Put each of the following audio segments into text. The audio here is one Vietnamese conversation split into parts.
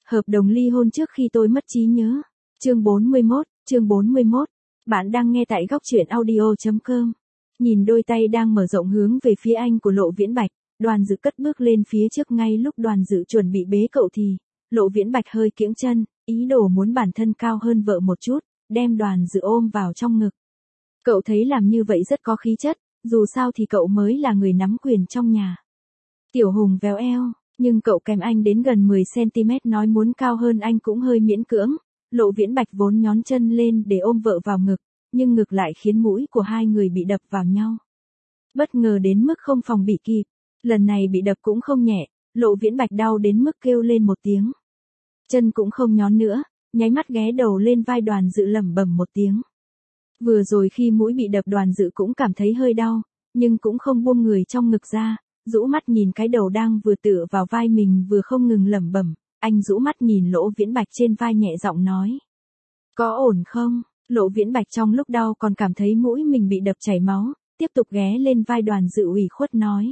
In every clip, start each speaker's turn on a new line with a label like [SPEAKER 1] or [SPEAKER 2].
[SPEAKER 1] Hợp đồng ly hôn trước khi tôi mất trí nhớ. Chương 41. Bạn đang nghe tại góc truyện audio.com. Nhìn đôi tay đang mở rộng hướng về phía anh của Lộ Viễn Bạch, Đoàn Dự cất bước lên phía trước. Ngay lúc Đoàn Dự chuẩn bị bế cậu thì, Lộ Viễn Bạch hơi kiễng chân, ý đồ muốn bản thân cao hơn vợ một chút, đem Đoàn Dự ôm vào trong ngực. Cậu thấy làm như vậy rất có khí chất, dù sao thì cậu mới là người nắm quyền trong nhà. Tiểu Hùng véo eo, nhưng cậu kèm anh đến gần 10cm, nói muốn cao hơn anh cũng hơi miễn cưỡng. Lộ Viễn Bạch vốn nhón chân lên để ôm vợ vào ngực, nhưng ngược lại khiến mũi của hai người bị đập vào nhau. Bất ngờ đến mức không phòng bị kịp, lần này bị đập cũng không nhẹ, Lộ Viễn Bạch đau đến mức kêu lên một tiếng. Chân cũng không nhón nữa, nháy mắt ghé đầu lên vai Đoàn Dự lẩm bẩm một tiếng. Vừa rồi khi mũi bị đập Đoàn Dự cũng cảm thấy hơi đau, nhưng cũng không buông người trong ngực ra, rũ mắt nhìn cái đầu đang vừa tựa vào vai mình vừa không ngừng lẩm bẩm. Anh rũ mắt nhìn Lộ Viễn Bạch trên vai nhẹ giọng nói. Có ổn không? Lộ Viễn Bạch trong lúc đau còn cảm thấy mũi mình bị đập chảy máu, tiếp tục ghé lên vai Đoàn Dự ủy khuất nói.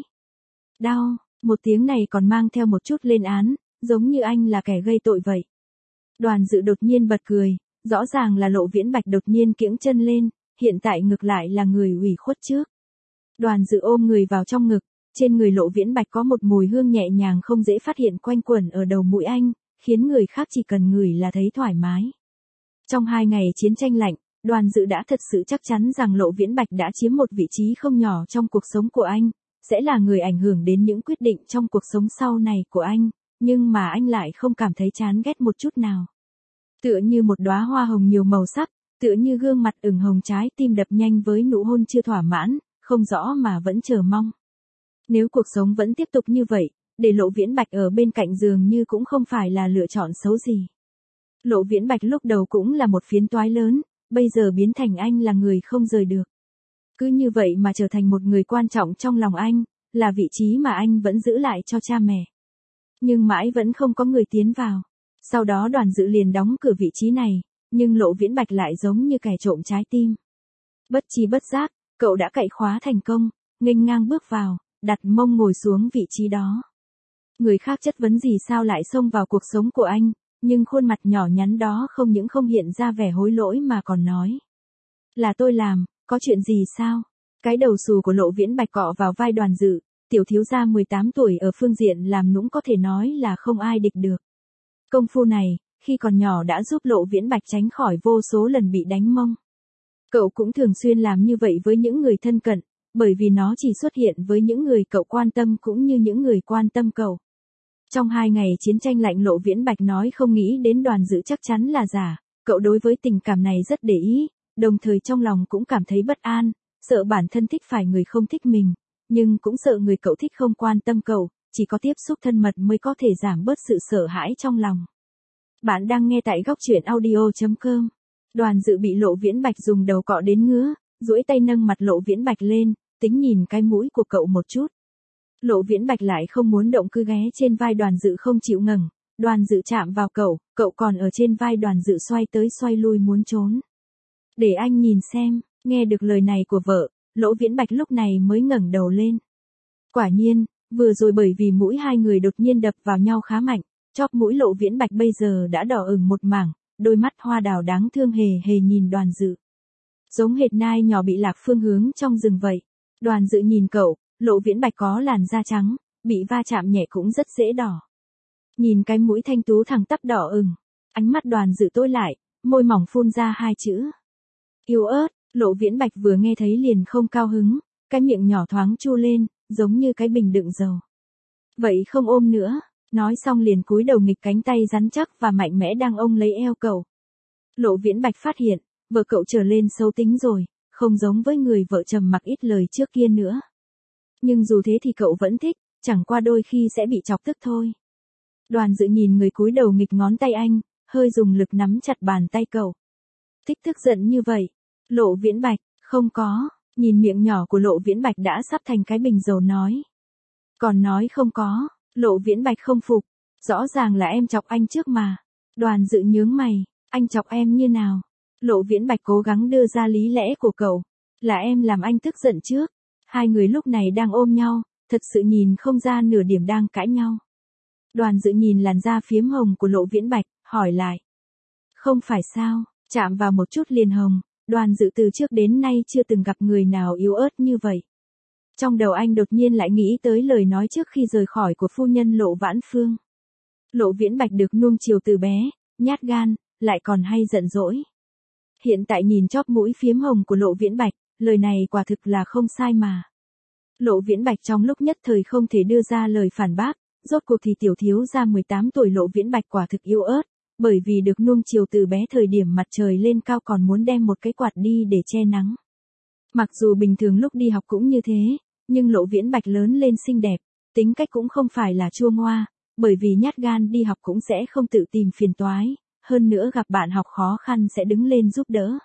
[SPEAKER 1] Đau, một tiếng này còn mang theo một chút lên án, giống như anh là kẻ gây tội vậy. Đoàn Dự đột nhiên bật cười, rõ ràng là Lộ Viễn Bạch đột nhiên kiễng chân lên, hiện tại ngược lại là người ủy khuất trước. Đoàn Dự ôm người vào trong ngực, trên người Lộ Viễn Bạch có một mùi hương nhẹ nhàng không dễ phát hiện quanh quẩn ở đầu mũi anh, khiến người khác chỉ cần ngửi là thấy thoải mái. Trong 2 ngày chiến tranh lạnh, Đoàn Dự đã thật sự chắc chắn rằng Lộ Viễn Bạch đã chiếm một vị trí không nhỏ trong cuộc sống của anh, sẽ là người ảnh hưởng đến những quyết định trong cuộc sống sau này của anh, nhưng mà anh lại không cảm thấy chán ghét một chút nào. Tựa như một đóa hoa hồng nhiều màu sắc, tựa như gương mặt ửng hồng, trái tim đập nhanh với nụ hôn chưa thỏa mãn, không rõ mà vẫn chờ mong. Nếu cuộc sống vẫn tiếp tục như vậy, để Lộ Viễn Bạch ở bên cạnh dường như cũng không phải là lựa chọn xấu gì. Lộ Viễn Bạch lúc đầu cũng là một phiến toái lớn, bây giờ biến thành anh là người không rời được. Cứ như vậy mà trở thành một người quan trọng trong lòng anh, là vị trí mà anh vẫn giữ lại cho cha mẹ. Nhưng mãi vẫn không có người tiến vào. Sau đó Đoàn Dự liền đóng cửa vị trí này, nhưng Lộ Viễn Bạch lại giống như kẻ trộm trái tim. Bất chi bất giác, cậu đã cậy khóa thành công, nghênh ngang bước vào, đặt mông ngồi xuống vị trí đó. Người khác chất vấn gì sao lại xông vào cuộc sống của anh, nhưng khuôn mặt nhỏ nhắn đó không những không hiện ra vẻ hối lỗi mà còn nói. Là tôi làm, có chuyện gì sao? Cái đầu xù của Lộ Viễn Bạch cọ vào vai Đoàn Dự, tiểu thiếu gia 18 tuổi ở phương diện làm nũng có thể nói là không ai địch được. Công phu này, khi còn nhỏ đã giúp Lộ Viễn Bạch tránh khỏi vô số lần bị đánh mông. Cậu cũng thường xuyên làm như vậy với những người thân cận, bởi vì nó chỉ xuất hiện với những người cậu quan tâm cũng như những người quan tâm cậu. Trong 2 ngày chiến tranh lạnh, Lộ Viễn Bạch nói không nghĩ đến Đoàn Dự chắc chắn là giả, cậu đối với tình cảm này rất để ý, đồng thời trong lòng cũng cảm thấy bất an, sợ bản thân thích phải người không thích mình, nhưng cũng sợ người cậu thích không quan tâm cậu, chỉ có tiếp xúc thân mật mới có thể giảm bớt sự sợ hãi trong lòng. Bạn đang nghe tại góc truyện audio.com. Đoàn Dự bị Lộ Viễn Bạch dùng đầu cọ đến ngứa, duỗi tay nâng mặt Lộ Viễn Bạch lên, tính nhìn cái mũi của cậu một chút. Lộ Viễn Bạch lại không muốn động, cứ ghé trên vai Đoàn Dự không chịu ngẩng. Đoàn Dự chạm vào cậu còn ở trên vai Đoàn Dự xoay tới xoay lui muốn trốn. Để anh nhìn xem. Nghe được lời này của vợ, Lộ Viễn Bạch lúc này mới ngẩng đầu lên. Quả nhiên, vừa rồi bởi vì mũi hai người đột nhiên đập vào nhau khá mạnh, chóp mũi Lộ Viễn Bạch bây giờ đã đỏ ửng một mảng, đôi mắt hoa đào đáng thương hề hề nhìn Đoàn Dự. Giống hệt nai nhỏ bị lạc phương hướng trong rừng vậy. Đoàn Dự nhìn cậu, Lộ Viễn Bạch có làn da trắng, bị va chạm nhẹ cũng rất dễ đỏ. Nhìn cái mũi thanh tú thẳng tắp đỏ ửng, ánh mắt Đoàn Dự tối lại, môi mỏng phun ra 2 chữ. Yêu ớt. Lộ Viễn Bạch vừa nghe thấy liền không cao hứng, cái miệng nhỏ thoáng chu lên, giống như cái bình đựng dầu. Vậy không ôm nữa, nói xong liền cúi đầu nghịch cánh tay rắn chắc và mạnh mẽ đang ôm lấy eo cậu. Lộ Viễn Bạch phát hiện, vợ cậu trở lên xấu tính rồi, không giống với người vợ trầm mặc ít lời trước kia nữa. Nhưng dù thế thì cậu vẫn thích, chẳng qua đôi khi sẽ bị chọc tức thôi. Đoàn Dự nhìn người cúi đầu nghịch ngón tay anh, hơi dùng lực nắm chặt bàn tay cậu. Thích tức giận như vậy. Lộ Viễn Bạch, không có, nhìn miệng nhỏ của Lộ Viễn Bạch đã sắp thành cái bình dầu nói. Còn nói không có, Lộ Viễn Bạch không phục, rõ ràng là em chọc anh trước mà. Đoàn Dự nhướng mày, anh chọc em như nào? Lộ Viễn Bạch cố gắng đưa ra lý lẽ của cậu, là em làm anh tức giận trước. Hai người lúc này đang ôm nhau, thật sự nhìn không ra nửa điểm đang cãi nhau. Đoàn Dự nhìn làn da phiếm hồng của Lộ Viễn Bạch, hỏi lại. Không phải sao, chạm vào một chút liền hồng, Đoàn Dự từ trước đến nay chưa từng gặp người nào yếu ớt như vậy. Trong đầu anh đột nhiên lại nghĩ tới lời nói trước khi rời khỏi của phu nhân Lộ Vãn Phương. Lộ Viễn Bạch được nuông chiều từ bé, nhát gan, lại còn hay giận dỗi. Hiện tại nhìn chóp mũi phiếm hồng của Lộ Viễn Bạch, lời này quả thực là không sai mà. Lộ Viễn Bạch trong lúc nhất thời không thể đưa ra lời phản bác, rốt cuộc thì tiểu thiếu gia 18 tuổi Lộ Viễn Bạch quả thực yếu ớt, bởi vì được nuông chiều từ bé thời điểm mặt trời lên cao còn muốn đem một cái quạt đi để che nắng. Mặc dù bình thường lúc đi học cũng như thế, nhưng Lộ Viễn Bạch lớn lên xinh đẹp, tính cách cũng không phải là chua ngoa, bởi vì nhát gan đi học cũng sẽ không tự tìm phiền toái, hơn nữa gặp bạn học khó khăn sẽ đứng lên giúp đỡ.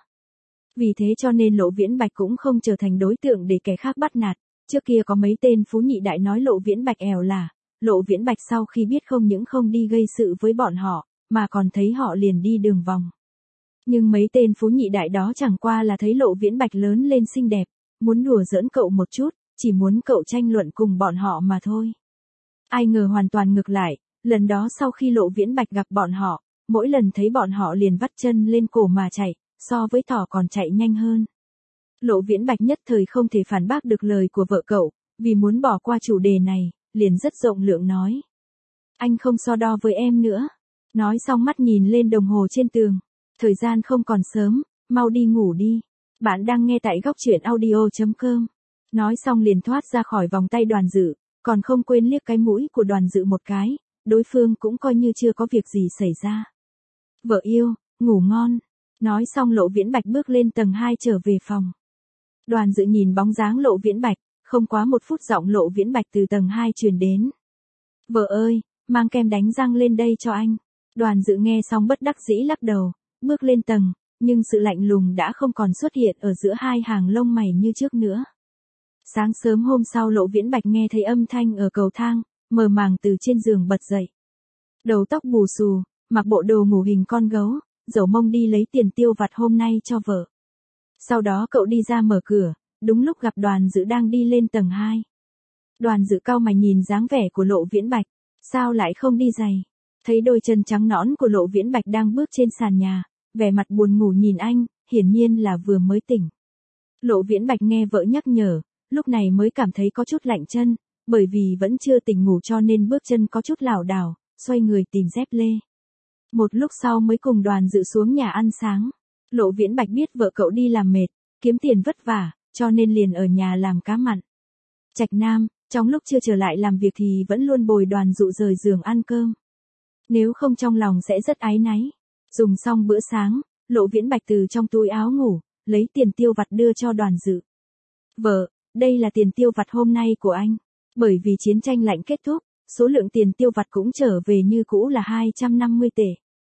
[SPEAKER 1] Vì thế cho nên Lộ Viễn Bạch cũng không trở thành đối tượng để kẻ khác bắt nạt. Trước kia có mấy tên phú nhị đại nói Lộ Viễn Bạch ẻo là, Lộ Viễn Bạch sau khi biết không những không đi gây sự với bọn họ, mà còn thấy họ liền đi đường vòng. Nhưng mấy tên phú nhị đại đó chẳng qua là thấy Lộ Viễn Bạch lớn lên xinh đẹp, muốn đùa giỡn cậu một chút, chỉ muốn cậu tranh luận cùng bọn họ mà thôi. Ai ngờ hoàn toàn ngược lại, lần đó sau khi Lộ Viễn Bạch gặp bọn họ, mỗi lần thấy bọn họ liền vắt chân lên cổ mà chạy, so với thỏ còn chạy nhanh hơn. Lộ Viễn Bạch nhất thời không thể phản bác được lời của vợ cậu, vì muốn bỏ qua chủ đề này, liền rất rộng lượng nói. Anh không so đo với em nữa. Nói xong mắt nhìn lên đồng hồ trên tường. Thời gian không còn sớm, mau đi ngủ đi. Bạn đang nghe tại góc truyện audio.com. Nói xong liền thoát ra khỏi vòng tay Đoàn Dự, còn không quên liếc cái mũi của Đoàn Dự một cái, đối phương cũng coi như chưa có việc gì xảy ra. Vợ yêu, ngủ ngon. Nói xong Lộ Viễn Bạch bước lên tầng 2 trở về phòng. Đoàn Dự nhìn bóng dáng Lộ Viễn Bạch, không quá một phút giọng Lộ Viễn Bạch từ tầng 2 truyền đến. Vợ ơi, mang kem đánh răng lên đây cho anh. Đoàn Dự nghe xong bất đắc dĩ lắc đầu, bước lên tầng, nhưng sự lạnh lùng đã không còn xuất hiện ở giữa hai hàng lông mày như trước nữa. Sáng sớm hôm sau Lộ Viễn Bạch nghe thấy âm thanh ở cầu thang, mờ màng từ trên giường bật dậy. Đầu tóc bù xù, mặc bộ đồ ngủ hình con gấu, dẫu mông đi lấy tiền tiêu vặt hôm nay cho vợ. Sau đó cậu đi ra mở cửa, đúng lúc gặp Đoàn Dự đang đi lên tầng 2. Đoàn Dự cau mày nhìn dáng vẻ của Lộ Viễn Bạch, sao lại không đi giày? Thấy đôi chân trắng nõn của Lộ Viễn Bạch đang bước trên sàn nhà, vẻ mặt buồn ngủ nhìn anh, hiển nhiên là vừa mới tỉnh. Lộ Viễn Bạch nghe vợ nhắc nhở, lúc này mới cảm thấy có chút lạnh chân, bởi vì vẫn chưa tỉnh ngủ cho nên bước chân có chút lảo đảo, xoay người tìm dép lê. Một lúc sau mới cùng Đoàn Dự xuống nhà ăn sáng. Lộ Viễn Bạch biết vợ cậu đi làm mệt, kiếm tiền vất vả, cho nên liền ở nhà làm cá mặn. Trạch Nam, trong lúc chưa trở lại làm việc thì vẫn luôn bồi Đoàn Dụ rời giường ăn cơm. Nếu không trong lòng sẽ rất áy náy. Dùng xong bữa sáng, Lộ Viễn Bạch từ trong túi áo ngủ, lấy tiền tiêu vặt đưa cho Đoàn Dự. Vợ, đây là tiền tiêu vặt hôm nay của anh. Bởi vì chiến tranh lạnh kết thúc, số lượng tiền tiêu vặt cũng trở về như cũ là 250 tệ.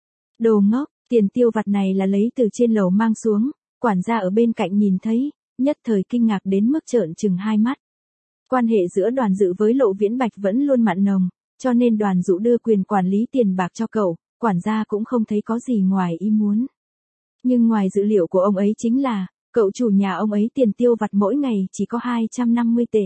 [SPEAKER 1] Đồ ngốc, tiền tiêu vặt này là lấy từ trên lầu mang xuống, quản gia ở bên cạnh nhìn thấy, nhất thời kinh ngạc đến mức trợn trừng hai mắt. Quan hệ giữa Đoàn Dự với Lộ Viễn Bạch vẫn luôn mặn nồng, cho nên Đoàn Dụ đưa quyền quản lý tiền bạc cho cậu, quản gia cũng không thấy có gì ngoài ý muốn. Nhưng ngoài dữ liệu của ông ấy chính là, cậu chủ nhà ông ấy tiền tiêu vặt mỗi ngày chỉ có 250 tệ.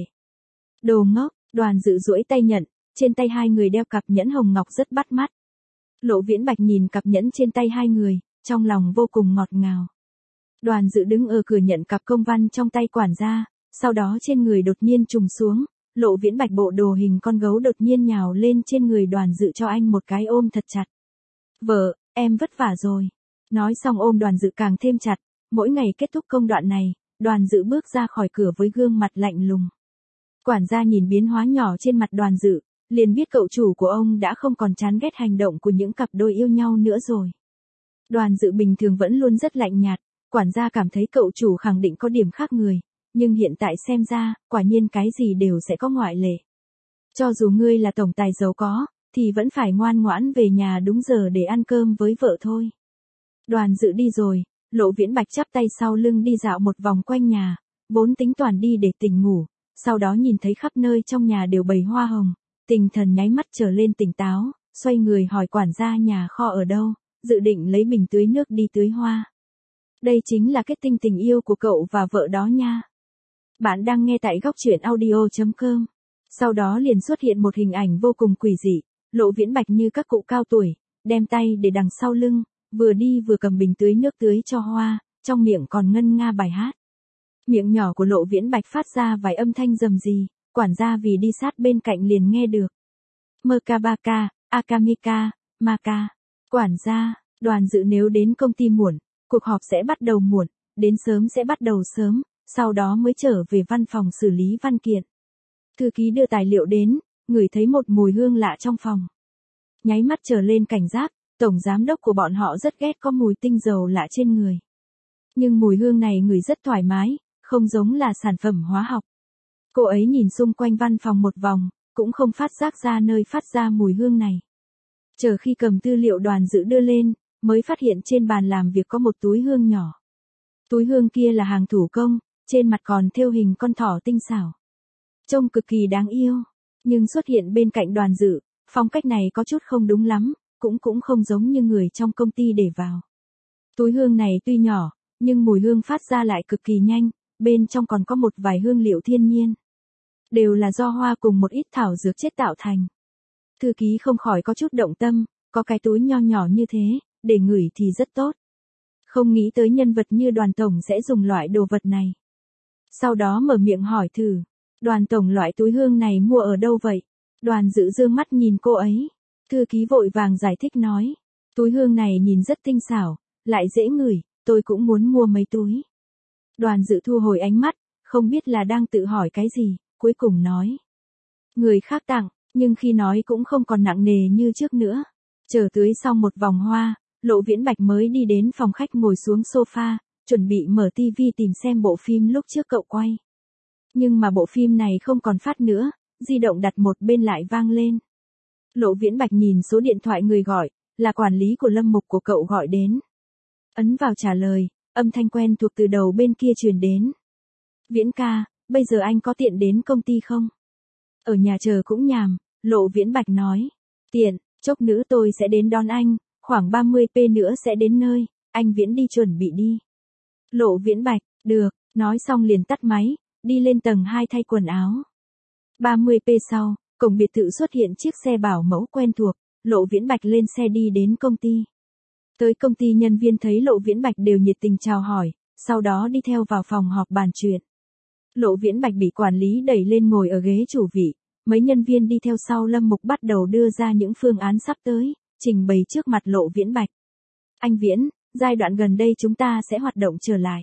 [SPEAKER 1] Đồ ngốc, Đoàn Dự duỗi tay nhận, trên tay hai người đeo cặp nhẫn hồng ngọc rất bắt mắt. Lộ Viễn Bạch nhìn cặp nhẫn trên tay hai người, trong lòng vô cùng ngọt ngào. Đoàn Dự đứng ở cửa nhận cặp công văn trong tay quản gia, sau đó trên người đột nhiên trùng xuống, Lộ Viễn Bạch bộ đồ hình con gấu đột nhiên nhào lên trên người Đoàn Dự cho anh một cái ôm thật chặt. Vợ, em vất vả rồi. Nói xong ôm Đoàn Dự càng thêm chặt, mỗi ngày kết thúc công đoạn này, Đoàn Dự bước ra khỏi cửa với gương mặt lạnh lùng. Quản gia nhìn biến hóa nhỏ trên mặt Đoàn Dự, liền biết cậu chủ của ông đã không còn chán ghét hành động của những cặp đôi yêu nhau nữa rồi. Đoàn Dự bình thường vẫn luôn rất lạnh nhạt, quản gia cảm thấy cậu chủ khẳng định có điểm khác người, nhưng hiện tại xem ra, quả nhiên cái gì đều sẽ có ngoại lệ. Cho dù ngươi là tổng tài giàu có, thì vẫn phải ngoan ngoãn về nhà đúng giờ để ăn cơm với vợ thôi. Đoàn Dự đi rồi, Lộ Viễn Bạch chắp tay sau lưng đi dạo một vòng quanh nhà, vốn tính toàn đi để tỉnh ngủ, sau đó nhìn thấy khắp nơi trong nhà đều bày hoa hồng, tinh thần nháy mắt trở lên tỉnh táo, xoay người hỏi quản gia nhà kho ở đâu, dự định lấy bình tưới nước đi tưới hoa. Đây chính là kết tinh tình yêu của cậu và vợ đó nha. Bạn đang nghe tại góc truyện audio.com. Sau đó liền xuất hiện một hình ảnh vô cùng quỷ dị, Lộ Viễn Bạch như các cụ cao tuổi, đem tay để đằng sau lưng, vừa đi vừa cầm bình tưới nước tưới cho hoa, trong miệng còn ngân nga bài hát. Miệng nhỏ của Lộ Viễn Bạch phát ra vài âm thanh rầm rì, quản gia vì đi sát bên cạnh liền nghe được. Merkabaka, Akamika, Maka. Quản gia, Đoàn Dự nếu đến công ty muộn, cuộc họp sẽ bắt đầu muộn, đến sớm sẽ bắt đầu sớm, sau đó mới trở về văn phòng xử lý văn kiện. Thư ký đưa tài liệu đến, ngửi thấy một mùi hương lạ trong phòng. Nháy mắt trở lên cảnh giác, tổng giám đốc của bọn họ rất ghét có mùi tinh dầu lạ trên người. Nhưng mùi hương này ngửi rất thoải mái, không giống là sản phẩm hóa học. Cô ấy nhìn xung quanh văn phòng một vòng, cũng không phát giác ra nơi phát ra mùi hương này. Chờ khi cầm tư liệu Đoàn Dự đưa lên, mới phát hiện trên bàn làm việc có một túi hương nhỏ. Túi hương kia là hàng thủ công, trên mặt còn thêu hình con thỏ tinh xảo. Trông cực kỳ đáng yêu, nhưng xuất hiện bên cạnh Đoàn Dự, phong cách này có chút không đúng lắm, cũng không giống như người trong công ty để vào. Túi hương này tuy nhỏ, nhưng mùi hương phát ra lại cực kỳ nhanh, bên trong còn có một vài hương liệu thiên nhiên. Đều là do hoa cùng một ít thảo dược chết tạo thành. Thư ký không khỏi có chút động tâm, có cái túi nho nhỏ như thế, để ngửi thì rất tốt. Không nghĩ tới nhân vật như Đoàn Tổng sẽ dùng loại đồ vật này. Sau đó mở miệng hỏi thử, Đoàn Tổng loại túi hương này mua ở đâu vậy? Đoàn Dự dương mắt nhìn cô ấy. Thư ký vội vàng giải thích nói, túi hương này nhìn rất tinh xảo, lại dễ ngửi, tôi cũng muốn mua mấy túi. Đoàn Dự thu hồi ánh mắt, không biết là đang tự hỏi cái gì, cuối cùng nói. Người khác tặng, nhưng khi nói cũng không còn nặng nề như trước nữa. Chờ tưới xong một vòng hoa, Lộ Viễn Bạch mới đi đến phòng khách ngồi xuống sofa, chuẩn bị mở tivi tìm xem bộ phim lúc trước cậu quay. Nhưng mà bộ phim này không còn phát nữa, di động đặt một bên lại vang lên. Lộ Viễn Bạch nhìn số điện thoại người gọi, là quản lý của Lâm Mục của cậu gọi đến. Ấn vào trả lời, âm thanh quen thuộc từ đầu bên kia truyền đến. Viễn ca, bây giờ anh có tiện đến công ty không? Ở nhà chờ cũng nhàm, Lộ Viễn Bạch nói. Tiện, chốc nữa tôi sẽ đến đón anh, khoảng 30p nữa sẽ đến nơi, anh Viễn đi chuẩn bị đi. Lộ Viễn Bạch, được, nói xong liền tắt máy, đi lên tầng 2 thay quần áo. 30p sau, cổng biệt thự xuất hiện chiếc xe bảo mẫu quen thuộc, Lộ Viễn Bạch lên xe đi đến công ty. Tới công ty nhân viên thấy Lộ Viễn Bạch đều nhiệt tình chào hỏi, sau đó đi theo vào phòng họp bàn chuyện. Lộ Viễn Bạch bị quản lý đẩy lên ngồi ở ghế chủ vị, mấy nhân viên đi theo sau Lâm Mục bắt đầu đưa ra những phương án sắp tới, trình bày trước mặt Lộ Viễn Bạch. Anh Viễn, giai đoạn gần đây chúng ta sẽ hoạt động trở lại.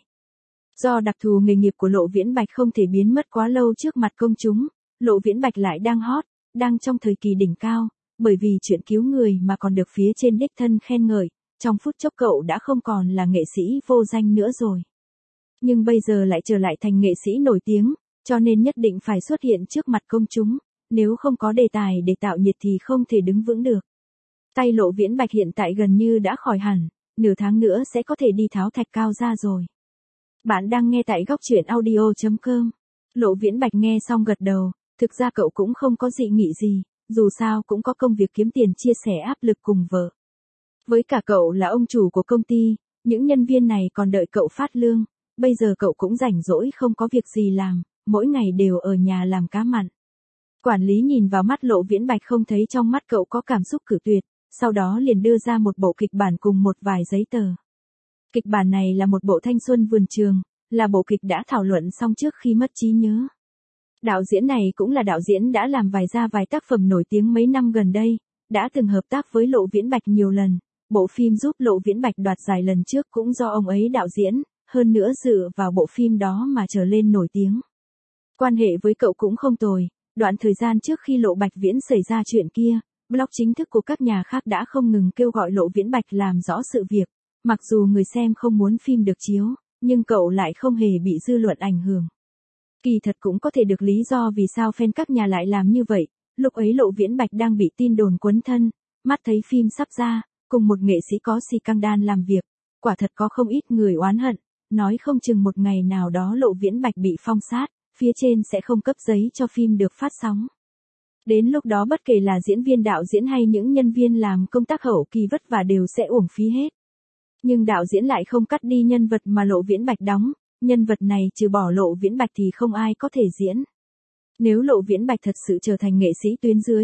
[SPEAKER 1] Do đặc thù nghề nghiệp của Lộ Viễn Bạch không thể biến mất quá lâu trước mặt công chúng, Lộ Viễn Bạch lại đang hot, đang trong thời kỳ đỉnh cao, bởi vì chuyện cứu người mà còn được phía trên đích thân khen ngợi, trong phút chốc cậu đã không còn là nghệ sĩ vô danh nữa rồi. Nhưng bây giờ lại trở lại thành nghệ sĩ nổi tiếng, cho nên nhất định phải xuất hiện trước mặt công chúng, nếu không có đề tài để tạo nhiệt thì không thể đứng vững được. Tay Lộ Viễn Bạch hiện tại gần như đã khỏi hẳn, nửa tháng nữa sẽ có thể đi tháo thạch cao ra rồi. Bạn đang nghe tại góc truyện audio.com. Lộ Viễn Bạch nghe xong gật đầu, thực ra cậu cũng không có dị nghị gì, dù sao cũng có công việc kiếm tiền chia sẻ áp lực cùng vợ. Với cả cậu là ông chủ của công ty, những nhân viên này còn đợi cậu phát lương, bây giờ cậu cũng rảnh rỗi không có việc gì làm, mỗi ngày đều ở nhà làm cá mặn. Quản lý nhìn vào mắt Lộ Viễn Bạch không thấy trong mắt cậu có cảm xúc cự tuyệt, sau đó liền đưa ra một bộ kịch bản cùng một vài giấy tờ. Kịch bản này là một bộ thanh xuân vườn trường, là bộ kịch đã thảo luận xong trước khi mất trí nhớ. Đạo diễn này cũng là đạo diễn đã làm vài tác phẩm nổi tiếng mấy năm gần đây, đã từng hợp tác với Lộ Viễn Bạch nhiều lần, bộ phim giúp Lộ Viễn Bạch đoạt giải lần trước cũng do ông ấy đạo diễn, hơn nữa dựa vào bộ phim đó mà trở lên nổi tiếng. Quan hệ với cậu cũng không tồi, đoạn thời gian trước khi Lộ Bạch Viễn xảy ra chuyện kia, blog chính thức của các nhà khác đã không ngừng kêu gọi Lộ Viễn Bạch làm rõ sự việc, mặc dù người xem không muốn phim được chiếu, nhưng cậu lại không hề bị dư luận ảnh hưởng. Kỳ thật cũng có thể được lý do vì sao fan các nhà lại làm như vậy, lúc ấy Lộ Viễn Bạch đang bị tin đồn quấn thân, mắt thấy phim sắp ra, cùng một nghệ sĩ có scandal làm việc, quả thật có không ít người oán hận, nói không chừng một ngày nào đó Lộ Viễn Bạch bị phong sát, phía trên sẽ không cấp giấy cho phim được phát sóng. Đến lúc đó bất kể là diễn viên đạo diễn hay những nhân viên làm công tác hậu kỳ vất vả đều sẽ uổng phí hết. Nhưng đạo diễn lại không cắt đi nhân vật mà Lộ Viễn Bạch đóng, nhân vật này trừ bỏ Lộ Viễn Bạch thì không ai có thể diễn. Nếu Lộ Viễn Bạch thật sự trở thành nghệ sĩ tuyến dưới,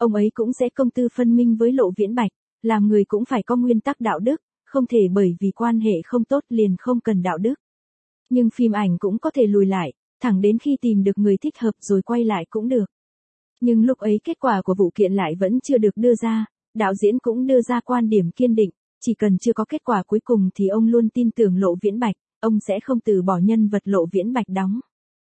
[SPEAKER 1] Ông ấy cũng sẽ công tư phân minh với Lộ Viễn Bạch, làm người cũng phải có nguyên tắc đạo đức, không thể bởi vì quan hệ không tốt liền không cần đạo đức. Nhưng phim ảnh cũng có thể lùi lại, thẳng đến khi tìm được người thích hợp rồi quay lại cũng được. Nhưng lúc ấy kết quả của vụ kiện lại vẫn chưa được đưa ra, đạo diễn cũng đưa ra quan điểm kiên định, chỉ cần chưa có kết quả cuối cùng thì ông luôn tin tưởng Lộ Viễn Bạch, ông sẽ không từ bỏ nhân vật Lộ Viễn Bạch đóng.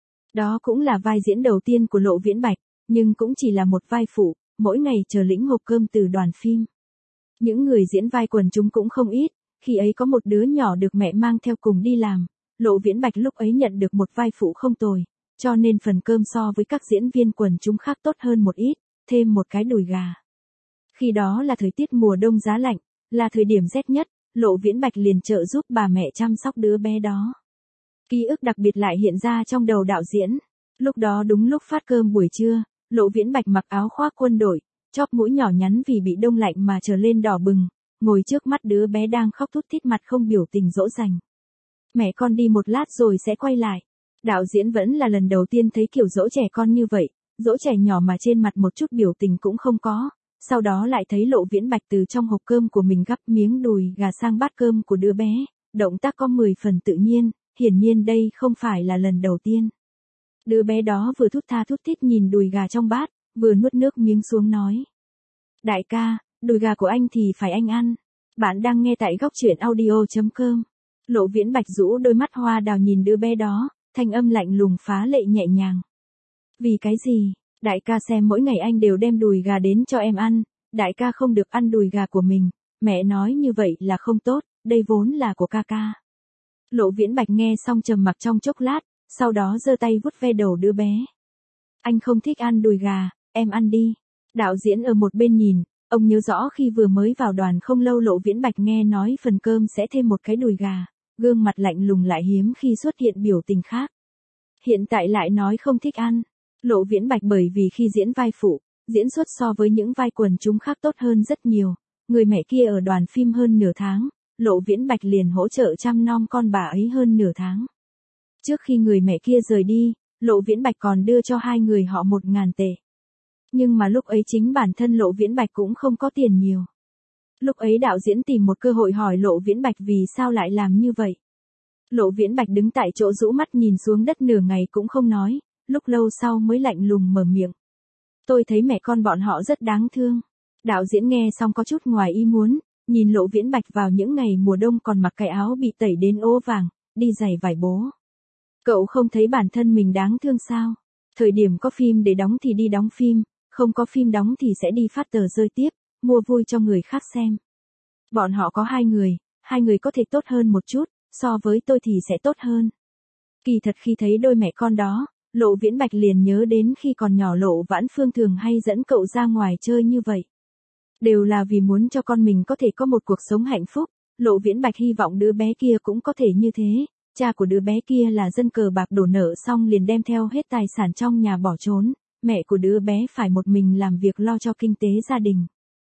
[SPEAKER 1] Đó cũng là vai diễn đầu tiên của Lộ Viễn Bạch, nhưng cũng chỉ là một vai phụ, mỗi ngày chờ lĩnh hộp cơm từ đoàn phim. Những người diễn vai quần chúng cũng không ít, khi ấy có một đứa nhỏ được mẹ mang theo cùng đi làm, Lộ Viễn Bạch lúc ấy nhận được một vai phụ không tồi, cho nên phần cơm so với các diễn viên quần chúng khác tốt hơn một ít, thêm một cái đùi gà. Khi đó là thời tiết mùa đông giá lạnh, là thời điểm rét nhất, Lộ Viễn Bạch liền trợ giúp bà mẹ chăm sóc đứa bé đó. Ký ức đặc biệt lại hiện ra trong đầu đạo diễn. Lúc đó đúng lúc phát cơm buổi trưa, Lộ Viễn Bạch mặc áo khoác quân đội, chóp mũi nhỏ nhắn vì bị đông lạnh mà trở lên đỏ bừng, ngồi trước mắt đứa bé đang khóc thút thít mặt không biểu tình dỗ dành. Mẹ con đi một lát rồi sẽ quay lại. Đạo diễn vẫn là lần đầu tiên thấy kiểu dỗ trẻ con như vậy, dỗ trẻ nhỏ mà trên mặt một chút biểu tình cũng không có. Sau đó lại thấy Lộ Viễn Bạch từ trong hộp cơm của mình gắp miếng đùi gà sang bát cơm của đứa bé, động tác có 10 phần tự nhiên, hiển nhiên đây không phải là lần đầu tiên. Đứa bé đó vừa thút tha thút thít nhìn đùi gà trong bát, vừa nuốt nước miếng xuống nói. Đại ca, đùi gà của anh thì phải anh ăn. Bạn đang nghe tại góc truyện audio.com. Lộ Viễn Bạch rũ đôi mắt hoa đào nhìn đứa bé đó, thanh âm lạnh lùng phá lệ nhẹ nhàng. Vì cái gì? Đại ca xem mỗi ngày anh đều đem đùi gà đến cho em ăn, đại ca không được ăn đùi gà của mình, mẹ nói như vậy là không tốt, đây vốn là của ca ca. Lộ Viễn Bạch nghe xong trầm mặc trong chốc lát, sau đó giơ tay vuốt ve đầu đứa bé. Anh không thích ăn đùi gà, em ăn đi. Đạo diễn ở một bên nhìn, ông nhớ rõ khi vừa mới vào đoàn không lâu Lộ Viễn Bạch nghe nói phần cơm sẽ thêm một cái đùi gà, gương mặt lạnh lùng lại hiếm khi xuất hiện biểu tình khác. Hiện tại lại nói không thích ăn. Lộ Viễn Bạch bởi vì khi diễn vai phụ, diễn xuất so với những vai quần chúng khác tốt hơn rất nhiều, người mẹ kia ở đoàn phim hơn nửa tháng, Lộ Viễn Bạch liền hỗ trợ chăm nom con bà ấy hơn nửa tháng. Trước khi người mẹ kia rời đi, Lộ Viễn Bạch còn đưa cho hai người họ 1.000 tệ. Nhưng mà lúc ấy chính bản thân Lộ Viễn Bạch cũng không có tiền nhiều. Lúc ấy đạo diễn tìm một cơ hội hỏi Lộ Viễn Bạch vì sao lại làm như vậy. Lộ Viễn Bạch đứng tại chỗ rũ mắt nhìn xuống đất nửa ngày cũng không nói, lúc lâu sau mới lạnh lùng mở miệng. Tôi thấy mẹ con bọn họ rất đáng thương. Đạo diễn nghe xong có chút ngoài ý muốn, nhìn Lộ Viễn Bạch vào những ngày mùa đông còn mặc cái áo bị tẩy đến ố vàng, đi giày vải bố. Cậu không thấy bản thân mình đáng thương sao? Thời điểm có phim để đóng thì đi đóng phim, không có phim đóng thì sẽ đi phát tờ rơi tiếp, mua vui cho người khác xem. Bọn họ có hai người có thể tốt hơn một chút, so với tôi thì sẽ tốt hơn. Kỳ thật khi thấy đôi mẹ con đó, Lộ Viễn Bạch liền nhớ đến khi còn nhỏ Lộ Vãn Phương thường hay dẫn cậu ra ngoài chơi như vậy. Đều là vì muốn cho con mình có thể có một cuộc sống hạnh phúc, Lộ Viễn Bạch hy vọng đứa bé kia cũng có thể như thế. Cha của đứa bé kia là dân cờ bạc đổ nợ xong liền đem theo hết tài sản trong nhà bỏ trốn, mẹ của đứa bé phải một mình làm việc lo cho kinh tế gia đình.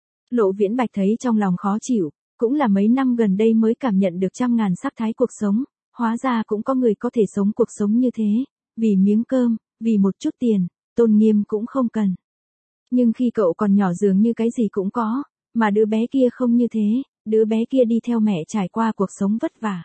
[SPEAKER 1] Lộ Viễn Bạch thấy trong lòng khó chịu, cũng là mấy năm gần đây mới cảm nhận được trăm ngàn sắc thái cuộc sống, hóa ra cũng có người có thể sống cuộc sống như thế, vì miếng cơm, vì một chút tiền, tôn nghiêm cũng không cần. Nhưng khi cậu còn nhỏ dường như cái gì cũng có, mà đứa bé kia không như thế, đứa bé kia đi theo mẹ trải qua cuộc sống vất vả.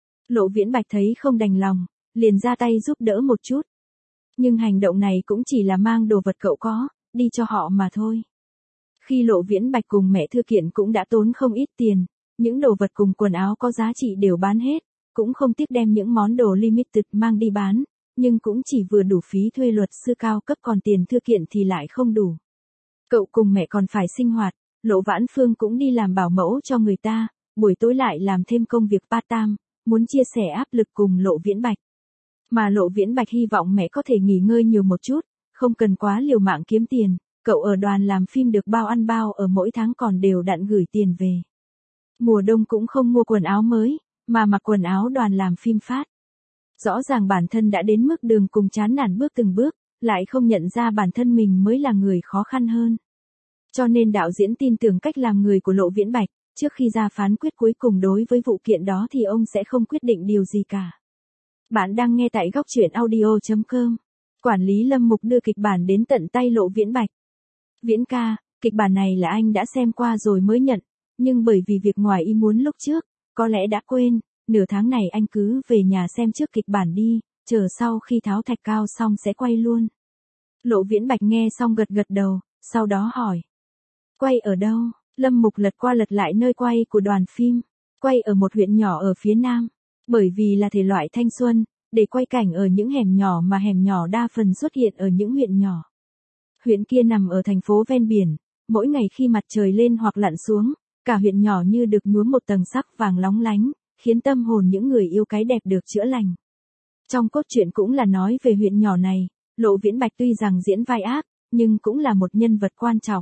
[SPEAKER 1] Lộ Viễn Bạch thấy không đành lòng, liền ra tay giúp đỡ một chút. Nhưng hành động này cũng chỉ là mang đồ vật cậu có, đi cho họ mà thôi. Khi Lộ Viễn Bạch cùng mẹ Thư Kiện cũng đã tốn không ít tiền, những đồ vật cùng quần áo có giá trị đều bán hết, cũng không tiếc đem những món đồ limited mang đi bán, nhưng cũng chỉ vừa đủ phí thuê luật sư cao cấp còn tiền Thư Kiện thì lại không đủ. Cậu cùng mẹ còn phải sinh hoạt, Lộ Vãn Phương cũng đi làm bảo mẫu cho người ta, buổi tối lại làm thêm công việc part-time, muốn chia sẻ áp lực cùng Lộ Viễn Bạch. Mà Lộ Viễn Bạch hy vọng mẹ có thể nghỉ ngơi nhiều một chút, không cần quá liều mạng kiếm tiền, cậu ở đoàn làm phim được bao ăn bao ở mỗi tháng còn đều đặn gửi tiền về. Mùa đông cũng không mua quần áo mới, mà mặc quần áo đoàn làm phim phát. Rõ ràng bản thân đã đến mức đường cùng chán nản bước từng bước, lại không nhận ra bản thân mình mới là người khó khăn hơn. Cho nên đạo diễn tin tưởng cách làm người của Lộ Viễn Bạch, trước khi ra phán quyết cuối cùng đối với vụ kiện đó thì ông sẽ không quyết định điều gì cả. Bạn đang nghe tại góc truyện audio.com. Quản lý Lâm Mục đưa kịch bản đến tận tay Lộ Viễn Bạch. Viễn ca, Kịch bản này là anh đã xem qua rồi mới nhận, nhưng bởi vì việc ngoài ý muốn lúc trước, có lẽ đã quên, nửa tháng này anh cứ về nhà xem trước kịch bản đi, chờ sau khi tháo thạch cao xong sẽ quay luôn. Lộ Viễn Bạch nghe xong gật gật đầu, sau đó hỏi. Quay ở đâu? Lâm Mục lật qua lật lại nơi quay của đoàn phim. Quay ở một huyện nhỏ ở phía nam. Bởi vì là thể loại thanh xuân, để quay cảnh ở những hẻm nhỏ mà hẻm nhỏ đa phần xuất hiện ở những huyện nhỏ. Huyện kia nằm ở thành phố ven biển, mỗi ngày khi mặt trời lên hoặc lặn xuống, cả huyện nhỏ như được nhuốm một tầng sắc vàng lóng lánh, khiến tâm hồn những người yêu cái đẹp được chữa lành. Trong cốt truyện cũng là nói về huyện nhỏ này, Lộ Viễn Bạch tuy rằng diễn vai ác, nhưng cũng là một nhân vật quan trọng.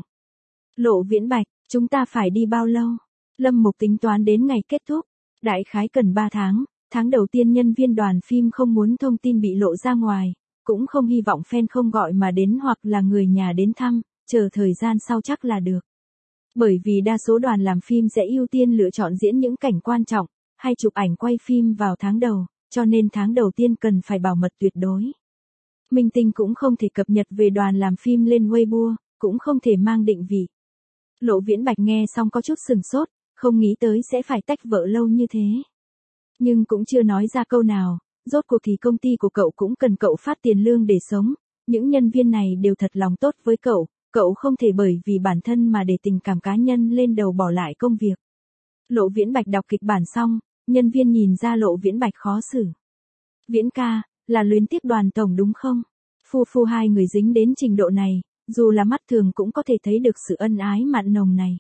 [SPEAKER 1] Lộ Viễn Bạch, chúng ta phải đi bao lâu? Lâm Mục tính toán đến ngày kết thúc, đại khái cần 3 tháng, tháng đầu tiên nhân viên đoàn phim không muốn thông tin bị lộ ra ngoài, cũng không hy vọng fan không gọi mà đến hoặc là người nhà đến thăm, chờ thời gian sau chắc là được. Bởi vì đa số đoàn làm phim sẽ ưu tiên lựa chọn diễn những cảnh quan trọng, hay chụp ảnh quay phim vào tháng đầu, cho nên tháng đầu tiên cần phải bảo mật tuyệt đối. Minh tinh cũng không thể cập nhật về đoàn làm phim lên Weibo, cũng không thể mang định vị. Lộ Viễn Bạch nghe xong có chút sừng sốt, không nghĩ tới sẽ phải tách vợ lâu như thế. Nhưng cũng chưa nói ra câu nào, rốt cuộc thì công ty của cậu cũng cần cậu phát tiền lương để sống, những nhân viên này đều thật lòng tốt với cậu không thể bởi vì bản thân mà để tình cảm cá nhân lên đầu bỏ lại công việc. Lộ Viễn Bạch đọc kịch bản xong, nhân viên nhìn ra Lộ Viễn Bạch khó xử. Viễn ca, là luyến tiếc Đoàn tổng đúng không? Phu hai người dính đến trình độ này, dù là mắt thường cũng có thể thấy được sự ân ái mặn nồng này.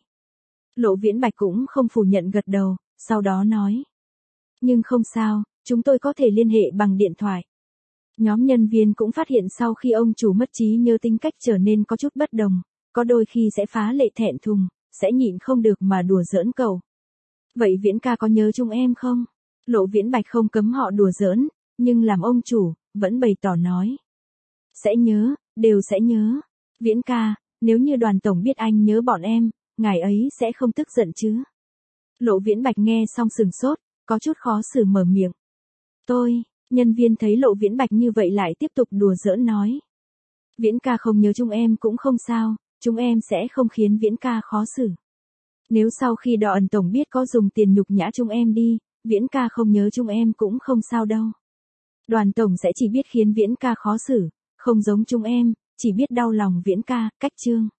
[SPEAKER 1] Lộ Viễn Bạch cũng không phủ nhận gật đầu, sau đó nói. Nhưng không sao, chúng tôi có thể liên hệ bằng điện thoại. Nhóm nhân viên cũng phát hiện sau khi ông chủ mất trí nhớ tính cách trở nên có chút bất đồng, có đôi khi sẽ phá lệ thẹn thùng, sẽ nhịn không được mà đùa giỡn cậu. Vậy Viễn ca có nhớ chúng em không? Lộ Viễn Bạch không cấm họ đùa giỡn, nhưng làm ông chủ, vẫn bày tỏ nói. Sẽ nhớ, đều sẽ nhớ. Viễn ca, nếu như Đoàn tổng biết anh nhớ bọn em, ngài ấy sẽ không tức giận chứ? Lộ Viễn Bạch nghe xong sừng sốt, có chút khó xử mở miệng. Nhân viên thấy Lộ Viễn Bạch như vậy lại tiếp tục đùa giỡn nói. Viễn ca không nhớ chúng em cũng không sao, chúng em sẽ không khiến Viễn ca khó xử. Nếu sau khi Đoàn tổng biết có dùng tiền nhục nhã chúng em đi, Viễn ca không nhớ chúng em cũng không sao đâu. Đoàn tổng sẽ chỉ biết khiến Viễn ca khó xử, không giống chúng em, chỉ biết đau lòng Viễn ca, cách chương.